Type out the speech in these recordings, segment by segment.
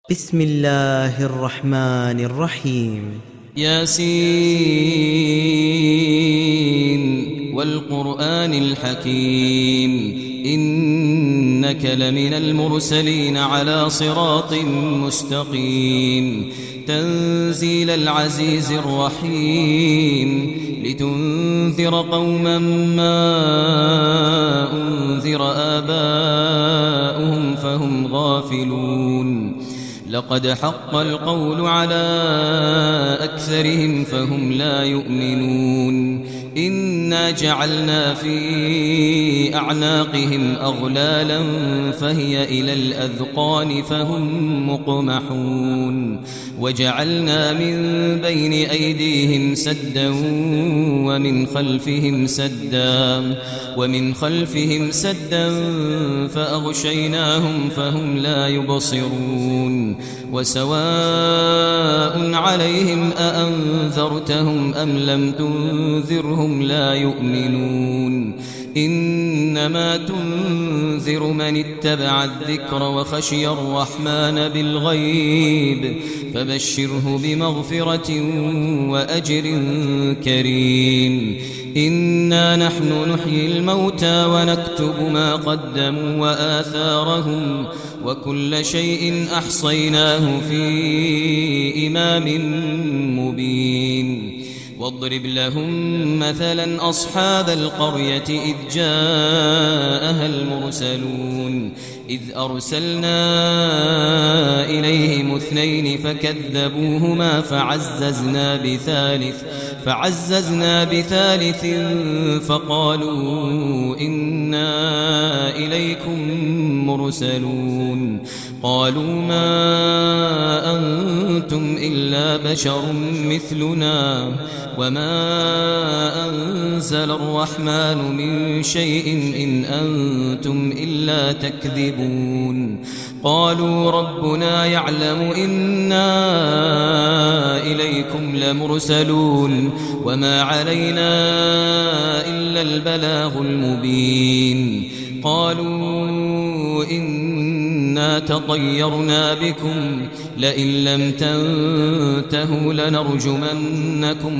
بسم الله الرحمن الرحيم. ياسين والقرآن الحكيم إنك لمن المرسلين على صراط مستقيم تنزيل العزيز الرحيم لتنذر قوما ما أنذر آباؤهم فهم غافلون لقد حق القول على أكثرهم فهم لا يؤمنون إنا جعلنا في أعناقهم أغلالا فهي إلى الأذقان فهم مقمحون وجعلنا من بين أيديهم سدا ومن خلفهم سدا فأغشيناهم فهم لا يبصرون وسواء عليهم أأنذرتهم أم لم تنذرهم لا يؤمنون إنما تنذر من اتبع الذكر وخشي الرحمن بالغيب فبشره بمغفرة وأجر كريم إنا نحن نحيي الموتى ونكتب ما قدموا وآثارهم وكل شيء أحصيناه في إمام مبين واضرب لهم مثلا أصحاب القرية إذ جاءها المرسلون إذ أرسلنا إليهم اثنين فكذبوهما فعززنا بثالث فقالوا إنا إليكم مرسلون قالوا ما أنتم إلا بشر مثلنا وما أنزل الرحمن من شيء إن أنتم إلا تكذبون قالوا ربنا يعلم إنا إليكم لمرسلون وما علينا إلا البلاغ المبين قالوا إنا تطيرنا بكم لئن لم تنتهوا لنرجمنكم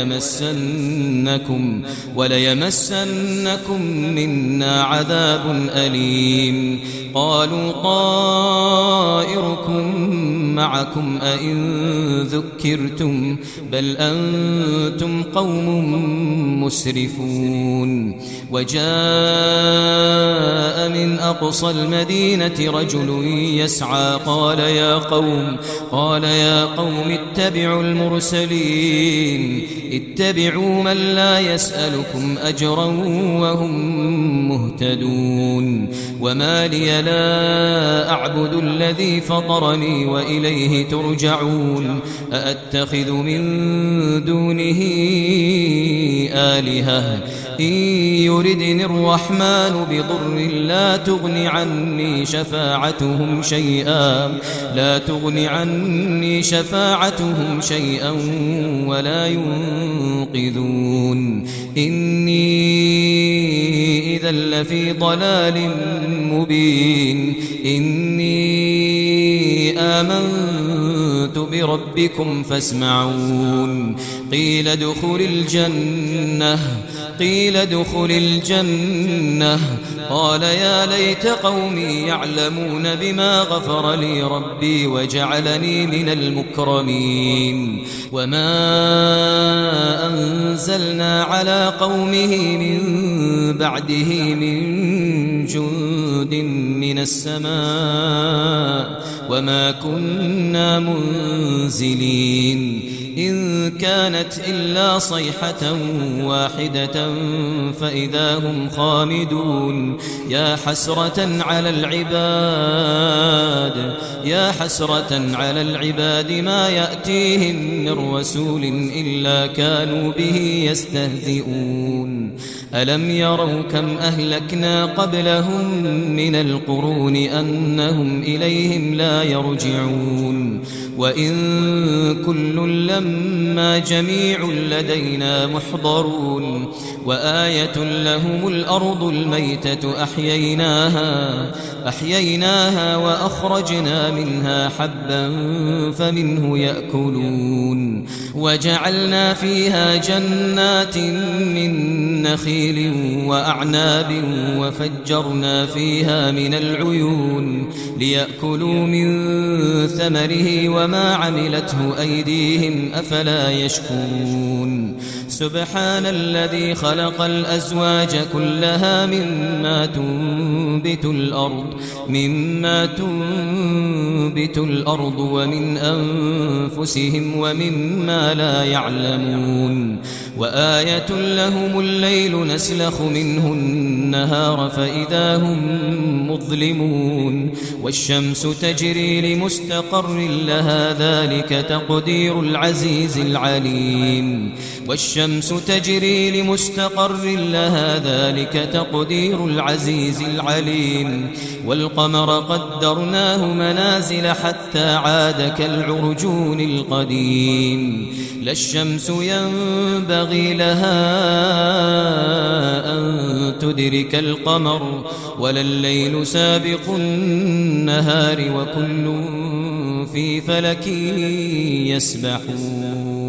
وليمسنكم منا عذاب أليم قالوا طائركم معكم أئن ذكرتم بل أنتم قوم مسرفون وجاء من أقصى المدينة رجل يسعى قال يا قوم اتبعوا المرسلين اتبعوا من لا يسألكم أجرا وهم مهتدون وما لي لا أعبد الذي فطرني وإليه ترجعون أأتخذ من دونه آلهة إن يردني الرحمن بضر لا تغن عني شفاعتهم شيئا ولا ينقذون إني إذا لفي ضلال مبين إني آمنت بربكم فاسمعون قيل ادخل الجنة قال يا ليت قومي يعلمون بما غفر لي ربي وجعلني من المكرمين وما أنزلنا على قومه من بعده من جند من السماء وما كنا منزلين إن كانت إلا صيحة واحدة فإذا هم خامدون يا حسرة على العباد ما يأتيهم من رسول إلا كانوا به يستهزئون ألم يروا كم أهلكنا قبلهم من القرون أنهم إليهم لا يرجعون وإن كل لما جميع لدينا محضرون وآية لهم الأرض الميتة أحييناها وأخرجنا منها حبا فمنه يأكلون وجعلنا فيها جنات من نخيل وأعناب وفجرنا فيها من العيون ليأكلوا من ثمره وما عملته أيديهم أفلا يشكرون سبحان الذي خلق الأزواج كلها مما تنبت الأرض ومن أنفسهم ومما لا يعلمون وآية لهم الليل نسلخ منه النهار فإذا هم مظلمون والشمس تجري لمستقر لها ذلك تقدير العزيز العليم والشمس تجري لمستقر لها ذلك تقدير العزيز العليم والقمر قدرناه منازل حتى عاد كالعرجون القديم لا الشمس ينبغي لها أن تدرك القمر ولا الليل سابق النهار وكل في فلك يسبحون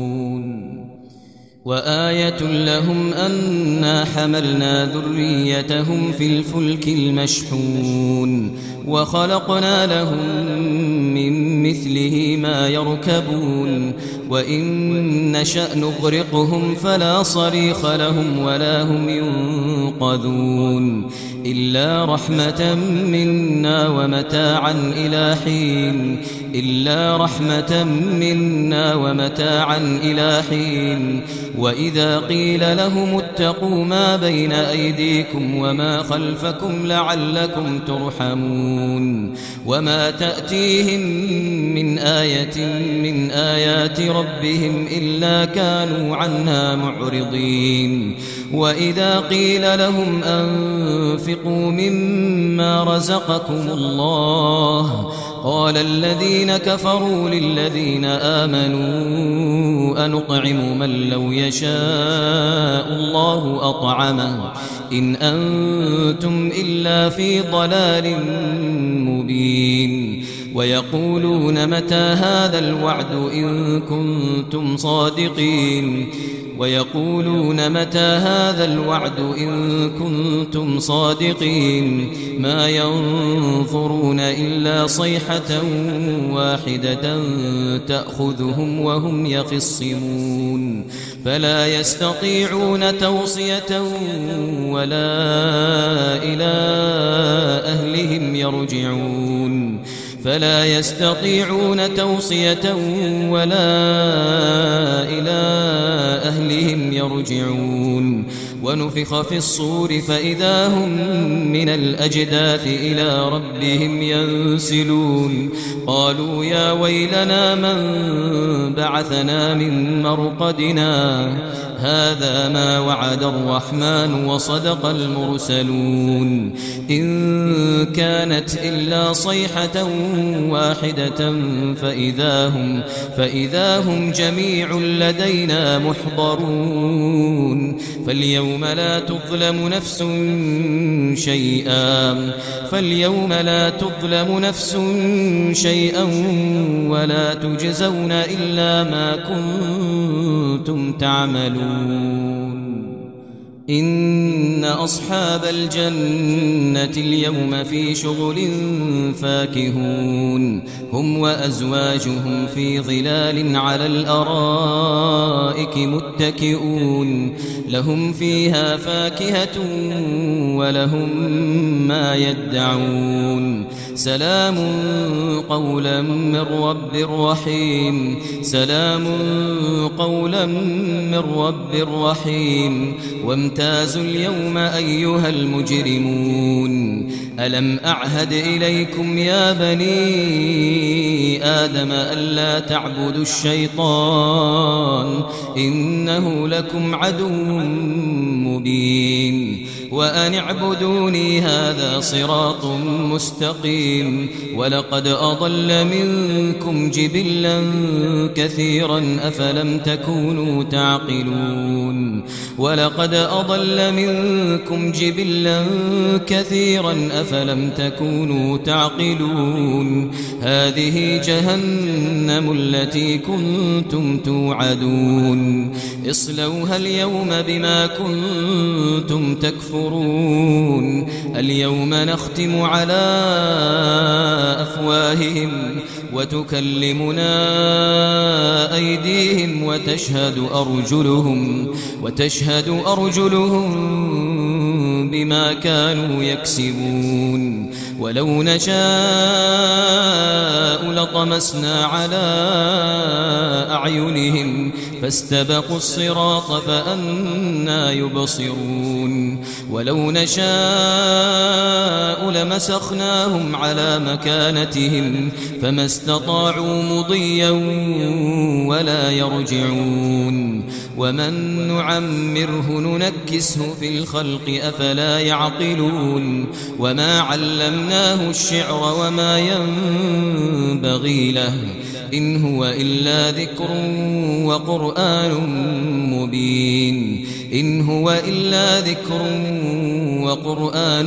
وآية لهم أنا حملنا ذريتهم في الفلك المشحون وخلقنا لهم من مثله ما يركبون وإن نشأ نغرقهم فلا صريخ لهم ولا هم ينقذون إلا رحمة منا ومتاعا إلى حين وإذا قيل لهم اتقوا ما بين أيديكم وما خلفكم لعلكم ترحمون وما تأتيهم من آية من آيات ربهم إلا كانوا عنها معرضين وإذا قيل لهم أنفقوا مما رزقكم الله قال الذين كفروا للذين آمنوا أنطعم من لو يشاء الله أطعمه إن أنتم إلا في ضلال مبين ويقولون متى هذا الوعد إن كنتم صادقين ما ينظرون إلا صيحة واحدة تأخذهم وهم يخصمون فلا يستطيعون توصية ولا إلى أهلهم يرجعون ونفخ في الصور فإذا هم من الأجداث إلى ربهم ينسلون قالوا يا ويلنا من بعثنا من مرقدنا هذا ما وعد الرحمن وصدق المرسلون إن كانت إلا صيحة واحدة فإذا هم جميع لدينا محضرون فاليوم لا تظلم نفس شيئا ولا تجزون إلا ما كنتم تعملون إن أصحاب الجنة اليوم في شغل فاكهون هم وأزواجهم في ظلال على الأرائك متكئون لهم فيها فاكهة ولهم ما يدعون سلام قولا من رب رحيم وامتازوا اليوم أيها المجرمون ألم أعهد إليكم يا بني آدم ألا تعبدوا الشيطان إنه لكم عدو مبين وأن اعبدوني هذا صراط مستقيم ولقد أضل منكم جبلا كثيرا أفلم تكونوا تعقلون ولقد أضل منكم جبلا كثيرا أفلم تكونوا تعقلون هذه جهنم التي كنتم توعدون اصلوها اليوم بما كنتم تكفرون اليوم نختم على أفواههم وتكلمنا أيديهم وتشهد أرجلهم بما كانوا يكسبون ولو نشاء لطمسنا على أعينهم فاستبقوا الصراط فأنى يبصرون ولو نشاء لمسخناهم على مكانتهم فما استطاعوا مضيا ولا يرجعون ومن نعمره ننكسه في الخلق أفلا يعقلون وما علمناه الشعر وما ينبغي له إن هو إلا ذكر وقرآن مبين إن هو إلا ذكر وقرآن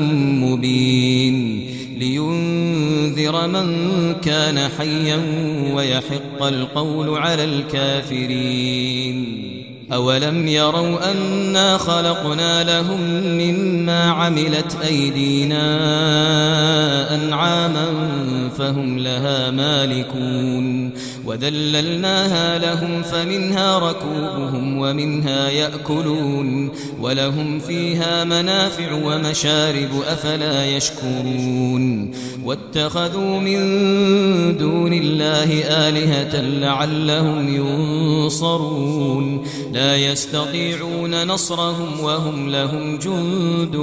مبين لينذر من كان حيا ويحق القول على الكافرين أولم يروا أنا خلقنا لهم مما عملت أيدينا أنعاما فهم لها مالكون وذللناها لهم فمنها ركوبهم ومنها يأكلون ولهم فيها منافع ومشارب أفلا يشكرون واتخذوا من دون الله آلهة لعلهم ينصرون لا يستطيعون نصرهم وهم لهم جند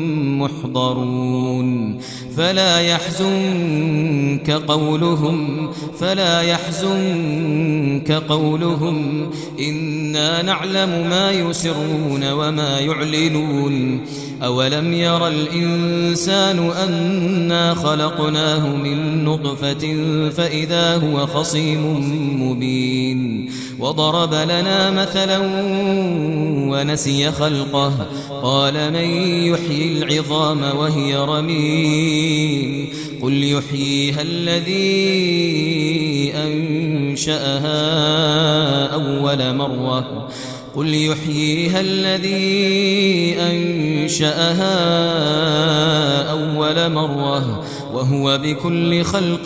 محضرون فلا يحزنك قولهم إنا نعلم ما يسرون وما يعلنون أولم ير الإنسان أنا خلقناه من نطفة فإذا هو خصيم مبين وضرب لنا مثلا ونسي خلقه قال من يحيي العظام وهي رميم قل يحييها الذي أنشأها أول مرة وهو بكل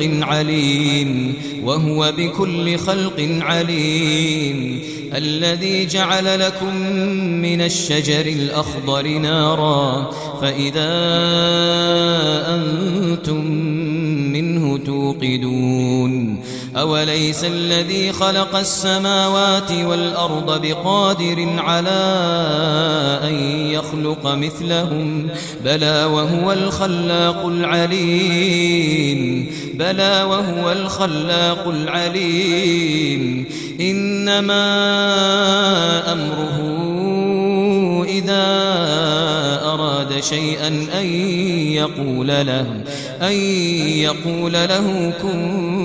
خلق عليم الذي جعل لكم من الشجر الأخضر نارا فإذا أنتم منه توقدون أوليس الذي خلق السماوات والأرض بقادر على أن يخلق مثلهم بلى وهو الخلاق العليم إنما أمره إذا أراد شيئا أن يقول له كن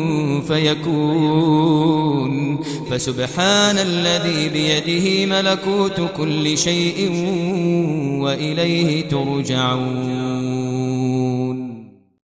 فيكون فسبحان الذي بيده ملكوت كل شيء وإليه ترجعون